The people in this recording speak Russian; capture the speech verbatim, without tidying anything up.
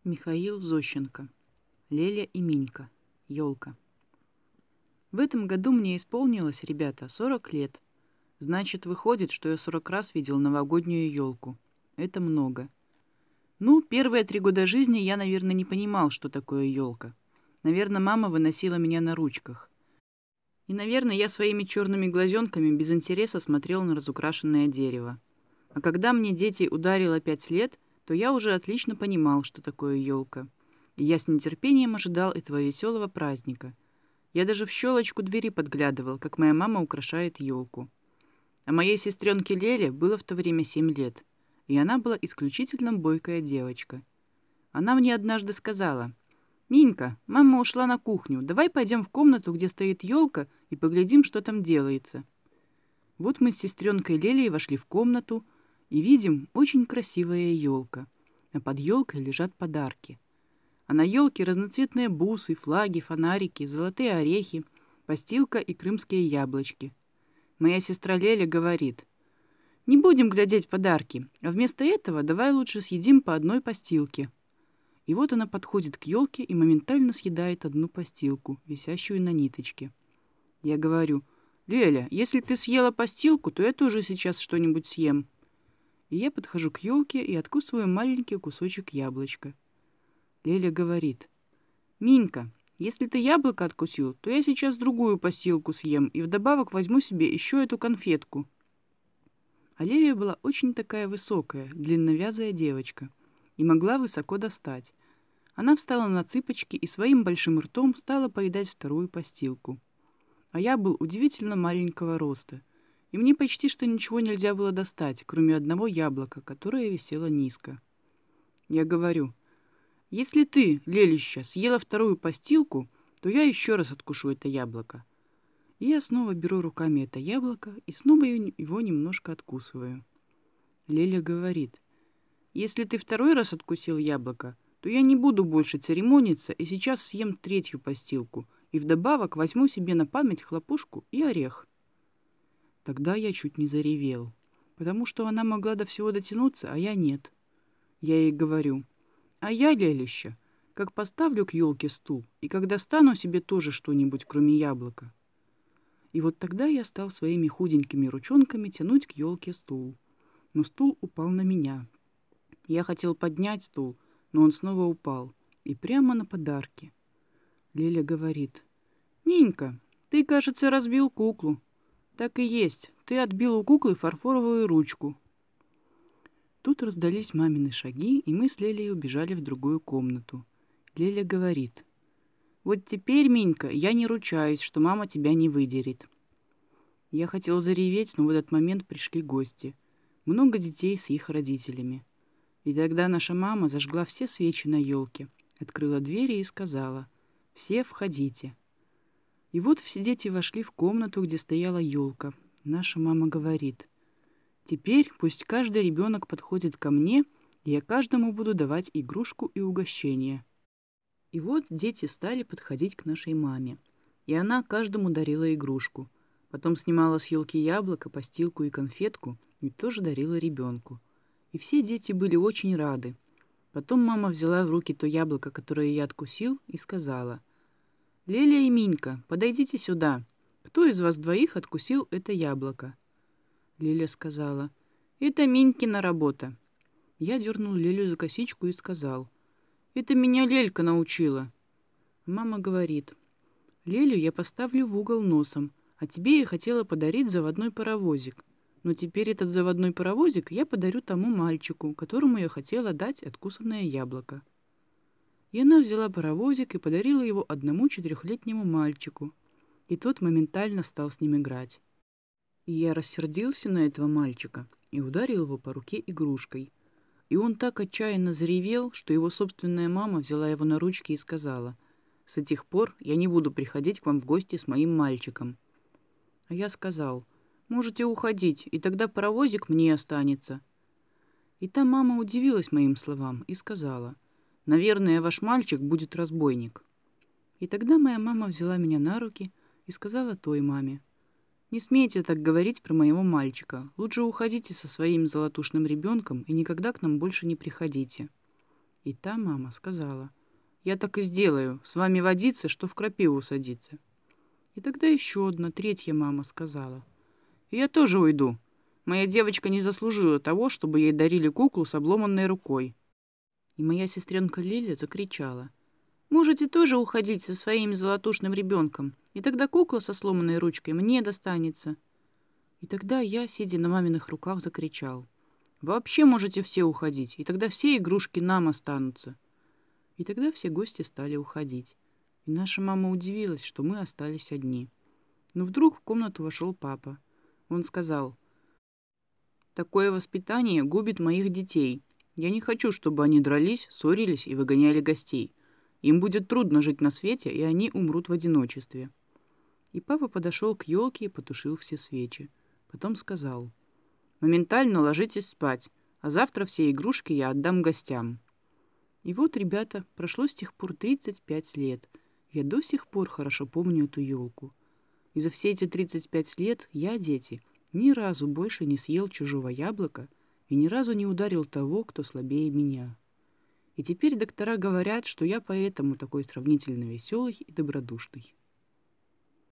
Михаил Зощенко. Леля и Минька. Ёлка. В этом году мне исполнилось, ребята, сорок лет. Значит, выходит, что я сорок раз видел новогоднюю ёлку. Это много. Ну, первые три года жизни я, наверное, не понимал, что такое ёлка. Наверное, мама выносила меня на ручках. И, наверное, я своими черными глазенками без интереса смотрел на разукрашенное дерево. А когда мне, дети, ударило пять лет, то я уже отлично понимал, что такое ёлка. И я с нетерпением ожидал этого веселого праздника. Я даже в щелочку двери подглядывал, как моя мама украшает ёлку. А моей сестренке Леле было в то время семь лет, и она была исключительно бойкая девочка. Она мне однажды сказала: «Минька, мама ушла на кухню, давай пойдем в комнату, где стоит ёлка, и поглядим, что там делается». Вот мы с сестренкой Лелей вошли в комнату и видим очень красивая ёлка, а под ёлкой лежат подарки. А на ёлке разноцветные бусы, флаги, фонарики, золотые орехи, постилка и крымские яблочки. Моя сестра Леля говорит: «Не будем глядеть подарки, а вместо этого давай лучше съедим по одной постилке». И вот она подходит к ёлке и моментально съедает одну постилку, висящую на ниточке. Я говорю: «Леля, если ты съела постилку, то я тоже сейчас что-нибудь съем». И я подхожу к ёлке и откусываю маленький кусочек яблочка. Леля говорит: «Минька, если ты яблоко откусил, то я сейчас другую постилку съем и вдобавок возьму себе еще эту конфетку». А Леля была очень такая высокая, длинновязая девочка и могла высоко достать. Она встала на цыпочки и своим большим ртом стала поедать вторую постилку. А я был удивительно маленького роста, и мне почти что ничего нельзя было достать, кроме одного яблока, которое висело низко. Я говорю: «Если ты, Лелища, съела вторую постилку, то я еще раз откушу это яблоко». И я снова беру руками это яблоко и снова его немножко откусываю. Леля говорит: «Если ты второй раз откусил яблоко, то я не буду больше церемониться и сейчас съем третью постилку, и вдобавок возьму себе на память хлопушку и орех». Тогда я чуть не заревел, потому что она могла до всего дотянуться, а я нет. Я ей говорю: «А я, Лелища, как поставлю к елке стул, и когда стану себе тоже что-нибудь, кроме яблока». И вот тогда я стал своими худенькими ручонками тянуть к елке стул. Но стул упал на меня. Я хотел поднять стул, но он снова упал. И прямо на подарки. Леля говорит: «Минька, ты, кажется, разбил куклу». «Так и есть, ты отбил у куклы фарфоровую ручку». Тут раздались мамины шаги, и мы с Лелей убежали в другую комнату. Леля говорит: «Вот теперь, Минька, я не ручаюсь, что мама тебя не выдерет». Я хотел зареветь, но в этот момент пришли гости. Много детей с их родителями. И тогда наша мама зажгла все свечи на елке, открыла двери и сказала: «Все входите». И вот все дети вошли в комнату, где стояла елка. Наша мама говорит: «Теперь пусть каждый ребенок подходит ко мне, и я каждому буду давать игрушку и угощение». И вот дети стали подходить к нашей маме, и она каждому дарила игрушку. Потом снимала с елки яблоко, постилку и конфетку и тоже дарила ребенку. И все дети были очень рады. Потом мама взяла в руки то яблоко, которое я откусил, и сказала: «Леля и Минька, подойдите сюда. Кто из вас двоих откусил это яблоко?» Леля сказала: «Это Минькина работа». Я дернул Лелю за косичку и сказал: «Это меня Лелька научила». Мама говорит: «Лелю я поставлю в угол носом, а тебе я хотела подарить заводной паровозик. Но теперь этот заводной паровозик я подарю тому мальчику, которому я хотела дать откусанное яблоко». И она взяла паровозик и подарила его одному четырехлетнему мальчику. И тот моментально стал с ним играть. И я рассердился на этого мальчика и ударил его по руке игрушкой. И он так отчаянно заревел, что его собственная мама взяла его на ручки и сказала: «С этих пор я не буду приходить к вам в гости с моим мальчиком». А я сказал: «Можете уходить, и тогда паровозик мне останется». И та мама удивилась моим словам и сказала: «Наверное, ваш мальчик будет разбойник». И тогда моя мама взяла меня на руки и сказала той маме: «Не смейте так говорить про моего мальчика. Лучше уходите со своим золотушным ребенком и никогда к нам больше не приходите». И та мама сказала: «Я так и сделаю, с вами водиться, что в крапиву садиться». И тогда еще одна, третья мама сказала: «Я тоже уйду. Моя девочка не заслужила того, чтобы ей дарили куклу с обломанной рукой». И моя сестренка Лиля закричала: «Можете тоже уходить со своим золотушным ребенком, и тогда кукла со сломанной ручкой мне достанется». И тогда я, сидя на маминых руках, закричал: «Вообще можете все уходить, и тогда все игрушки нам останутся». И тогда все гости стали уходить. И наша мама удивилась, что мы остались одни. Но вдруг в комнату вошел папа. Он сказал: «Такое воспитание губит моих детей. Я не хочу, чтобы они дрались, ссорились и выгоняли гостей. Им будет трудно жить на свете, и они умрут в одиночестве». И папа подошел к елке и потушил все свечи. Потом сказал: «Моментально ложитесь спать, а завтра все игрушки я отдам гостям». И вот, ребята, прошло с тех пор тридцать пять лет. Я до сих пор хорошо помню эту елку. И за все эти тридцать пять лет я, дети, ни разу больше не съел чужого яблока и ни разу не ударил того, кто слабее меня. И теперь доктора говорят, что я поэтому такой сравнительно веселый и добродушный.